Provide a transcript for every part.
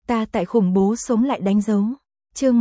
ta tại khủng bố sống lại đánh dấu. Chương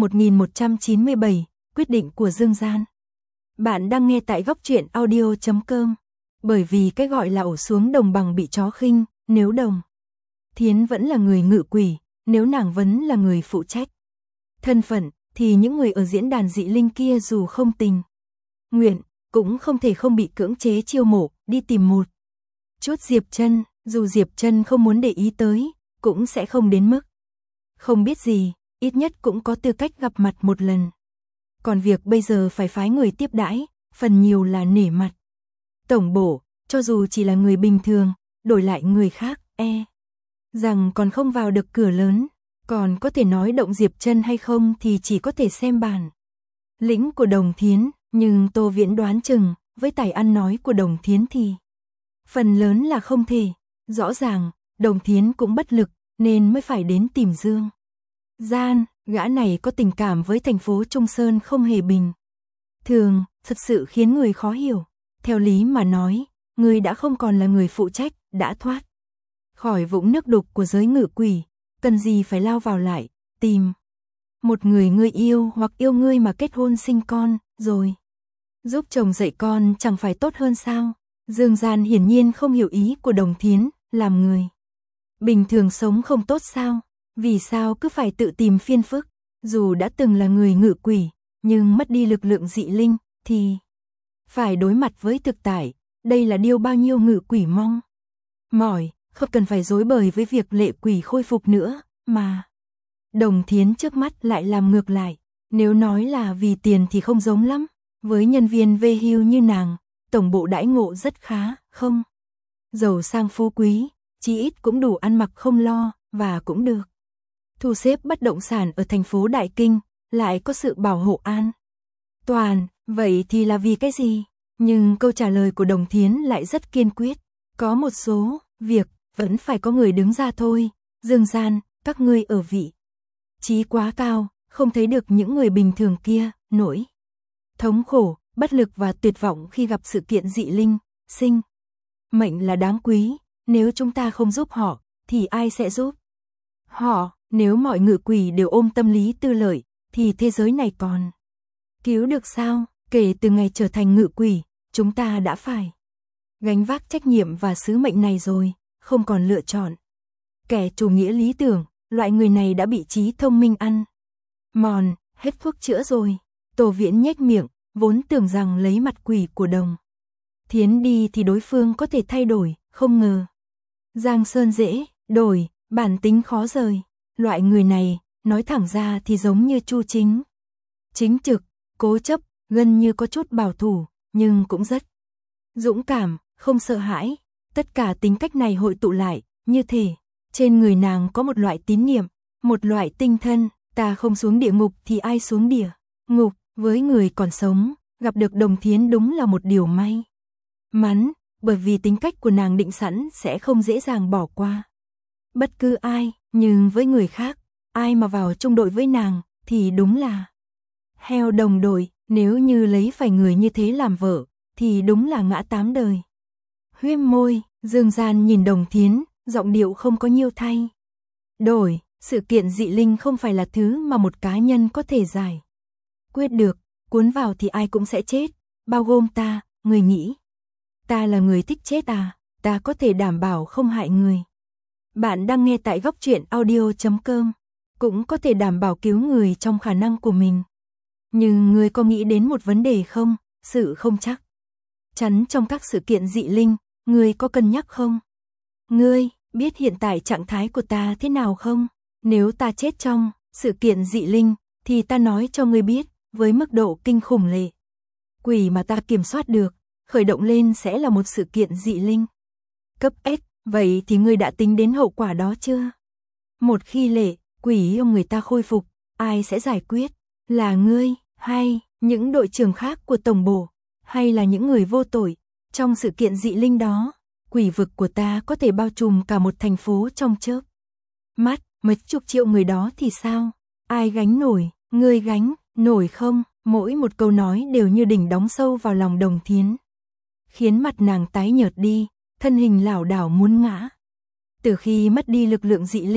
1197, quyết định của Dương Gian. Bạn đang nghe tại góc truyện audio.com. Bởi vì cái gọi là ổ xuống đồng bằng bị chó khinh, nếu Đồng Thiến vẫn là người ngự quỷ, nếu nàng vẫn là người phụ trách thân phận, thì những người ở diễn đàn dị linh kia dù không tình nguyện, cũng không thể không bị cưỡng chế chiêu mộ, đi tìm một chút Diệp Trân, dù Diệp Trân không muốn để ý tới, cũng sẽ không đến mức không biết gì, ít nhất cũng có tư cách gặp mặt một lần. Còn việc bây giờ phải phái người tiếp đãi, phần nhiều là nể mặt tổng bộ, cho dù chỉ là người bình thường, đổi lại người khác, rằng còn không vào được cửa lớn, còn có thể nói động Diệp Trân hay không thì chỉ có thể xem bản lĩnh của Đồng Thiến, nhưng Tô Viễn đoán chừng, với tài ăn nói của Đồng Thiến thì phần lớn là không thể. Rõ ràng, Đồng Thiến cũng bất lực, nên mới phải đến tìm Dương Gian, gã này có tình cảm với thành phố Trung Sơn không hề bình thường, thật sự khiến người khó hiểu. Theo lý mà nói, người đã không còn là người phụ trách, đã thoát khỏi vũng nước đục của giới ngự quỷ, cần gì phải lao vào lại, tìm một người ngươi yêu hoặc yêu ngươi mà kết hôn sinh con, rồi giúp chồng dạy con chẳng phải tốt hơn sao? Dương Gian hiển nhiên không hiểu ý của Đồng Thiến, làm người bình thường sống không tốt sao? Vì sao cứ phải tự tìm phiền phức? Dù đã từng là người ngự quỷ, nhưng mất đi lực lượng dị linh, thì phải đối mặt với thực tại, đây là điều bao nhiêu ngự quỷ mong mỏi, không cần phải rối bời với việc lệ quỷ khôi phục nữa, mà Đồng Thiến trước mắt lại làm ngược lại. Nếu nói là vì tiền thì không giống lắm, với nhân viên về hưu như nàng, tổng bộ đãi ngộ rất khá, không giàu sang phú quý, chí ít cũng đủ ăn mặc không lo, và cũng được thu xếp bất động sản ở thành phố Đại Kinh, lại có sự bảo hộ an toàn, vậy thì là vì cái gì? Nhưng câu trả lời của Đồng Thiến lại rất kiên quyết, có một số việc vẫn phải có người đứng ra thôi. Dương Gian, các ngươi ở vị trí quá cao, không thấy được những người bình thường kia, nỗi thống khổ, bất lực và tuyệt vọng khi gặp sự kiện dị linh, sinh mệnh là đáng quý, nếu chúng ta không giúp họ, thì ai sẽ giúp họ? Nếu mọi ngự quỷ đều ôm tâm lý tư lợi, thì thế giới này còn cứu được sao? Kể từ ngày trở thành ngự quỷ, chúng ta đã phải gánh vác trách nhiệm và sứ mệnh này rồi, không còn lựa chọn. Kẻ chủ nghĩa lý tưởng, loại người này đã bị trí thông minh ăn mòn, hết thuốc chữa rồi. Tô Viễn nhếch miệng, vốn tưởng rằng lấy mặt quỷ của Đồng Thiến đi thì đối phương có thể thay đổi, không ngờ Giang Sơn dễ đổi, bản tính khó rời. Loại người này, nói thẳng ra thì giống như Chu Chính trực, cố chấp, gần như có chút bảo thủ, nhưng cũng rất dũng cảm, không sợ hãi. Tất cả tính cách này hội tụ lại, như thể trên người nàng có một loại tín niệm, một loại tinh thần. Ta không xuống địa ngục thì ai xuống địa ngục? Với người còn sống, gặp được Đồng Thiến đúng là một điều may mắn, bởi vì tính cách của nàng định sẵn sẽ không dễ dàng bỏ qua bất cứ ai. Nhưng với người khác, ai mà vào chung đội với nàng thì đúng là heo đồng đội. Nếu như lấy phải người như thế làm vợ, thì đúng là ngã tám đời. Huyết môi, Dương Gian nhìn Đồng Thiến, giọng điệu không có nhiều thay đổi. Sự kiện dị linh không phải là thứ mà một cá nhân có thể giải quyết được, cuốn vào thì ai cũng sẽ chết, bao gồm ta. Người nghĩ ta là người thích chết à? Ta có thể đảm bảo không hại người. Bạn đang nghe tại góc truyện audio.com, cũng có thể đảm bảo cứu người trong khả năng của mình. Nhưng người có nghĩ đến một vấn đề không? Sự không chắc chắn trong các sự kiện dị linh, người có cân nhắc không? Ngươi biết hiện tại trạng thái của ta thế nào không? Nếu ta chết trong sự kiện dị linh, thì ta nói cho ngươi biết, với mức độ kinh khủng lệ quỷ mà ta kiểm soát được, khởi động lên sẽ là một sự kiện dị linh cấp S. Vậy thì ngươi đã tính đến hậu quả đó chưa? Một khi lệ quỷ ông người ta khôi phục, ai sẽ giải quyết? Là ngươi, hay những đội trưởng khác của tổng bộ, hay là những người vô tội trong sự kiện dị linh đó? Quỷ vực của ta có thể bao trùm cả một thành phố trong chớp mắt, mấy chục triệu người đó thì sao? Ai gánh nổi? Ngươi gánh nổi không? Mỗi một câu nói đều như đỉnh đóng sâu vào lòng Đồng Thiến, khiến mặt nàng tái nhợt đi, thân hình lảo đảo muốn ngã. Từ khi mất đi lực lượng dị linh,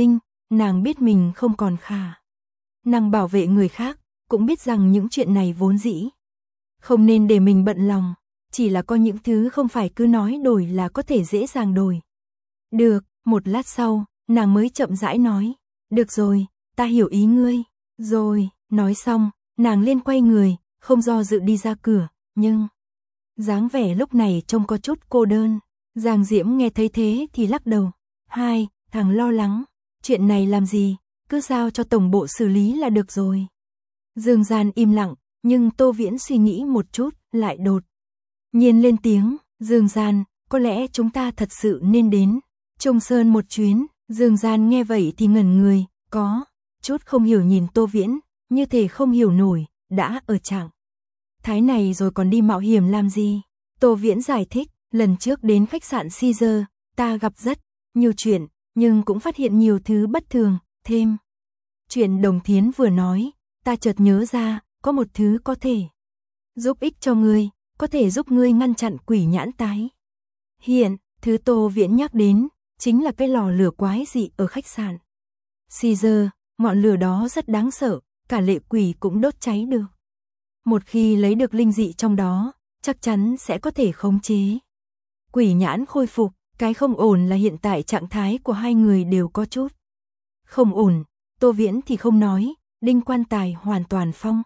nàng biết mình không còn khả năng bảo vệ người khác, cũng biết rằng những chuyện này vốn dĩ không nên để mình bận lòng, chỉ là có những thứ không phải cứ nói đổi là có thể dễ dàng đổi. Được, một lát sau, nàng mới chậm rãi nói, được rồi, ta hiểu ý ngươi, rồi, nói xong, nàng liền quay người, không do dự đi ra cửa, nhưng dáng vẻ lúc này trông có chút cô đơn. Giang Diễm nghe thấy thế thì lắc đầu, thằng lo lắng, chuyện này làm gì, cứ giao cho tổng bộ xử lý là được rồi. Dương Gian im lặng, nhưng Tô Viễn suy nghĩ một chút, lại đột nhiên lên tiếng, Dương Gian, có lẽ chúng ta thật sự nên đến Trung Sơn một chuyến. Dương Gian nghe vậy thì ngẩn người, có chút không hiểu nhìn Tô Viễn, như thể không hiểu nổi, đã ở trạng thái này rồi còn đi mạo hiểm làm gì. Tô Viễn giải thích, lần trước đến khách sạn Caesar, ta gặp rất nhiều chuyện, nhưng cũng phát hiện nhiều thứ bất thường, thêm chuyện Đồng Thiến vừa nói, ta chợt nhớ ra, có một thứ có thể giúp ích cho ngươi, có thể giúp ngươi ngăn chặn quỷ nhãn tái hiện. Thứ Tô Viễn nhắc đến chính là cái lò lửa quái dị ở khách sạn Caesar, ngọn lửa đó rất đáng sợ, cả lệ quỷ cũng đốt cháy được. Một khi lấy được linh dị trong đó, chắc chắn sẽ có thể khống chế quỷ nhãn khôi phục. Cái không ổn là hiện tại trạng thái của hai người đều có chút không ổn. Tô Viễn thì không nói, Đinh Quan Tài hoàn toàn phong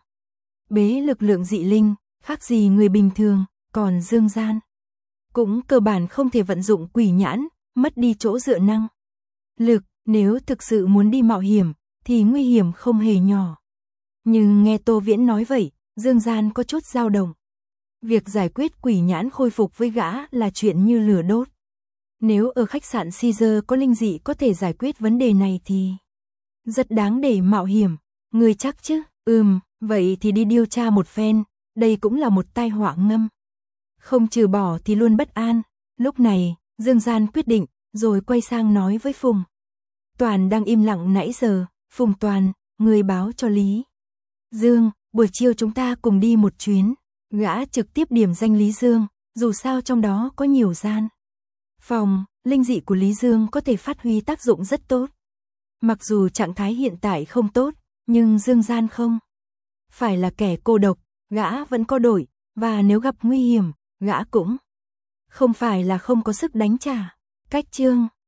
bế lực lượng dị linh, khác gì người bình thường, còn Dương Gian cũng cơ bản không thể vận dụng quỷ nhãn, mất đi chỗ dựa năng lực, nếu thực sự muốn đi mạo hiểm thì nguy hiểm không hề nhỏ. Nhưng nghe Tô Viễn nói vậy, Dương Gian có chút dao động. Việc giải quyết quỷ nhãn khôi phục với gã là chuyện như lửa đốt. Nếu ở khách sạn Caesar có linh dị có thể giải quyết vấn đề này thì rất đáng để mạo hiểm. Người chắc chứ? Vậy thì đi điều tra một phen, đây cũng là một tai họa ngầm. Không trừ bỏ thì luôn bất an. Lúc này, Dương Gian quyết định, rồi quay sang nói với Phùng Toàn đang im lặng nãy giờ, Phùng Toàn, người báo cho Lý Dương, buổi chiều chúng ta cùng đi một chuyến. Gã trực tiếp điểm danh Lý Dương, dù sao trong đó có nhiều gian phòng, linh dị của Lý Dương có thể phát huy tác dụng rất tốt. Mặc dù trạng thái hiện tại không tốt, nhưng Dương Gian không phải là kẻ cô độc, gã vẫn có đội, và nếu gặp nguy hiểm, gã cũng không phải là không có sức đánh trả. Cách chương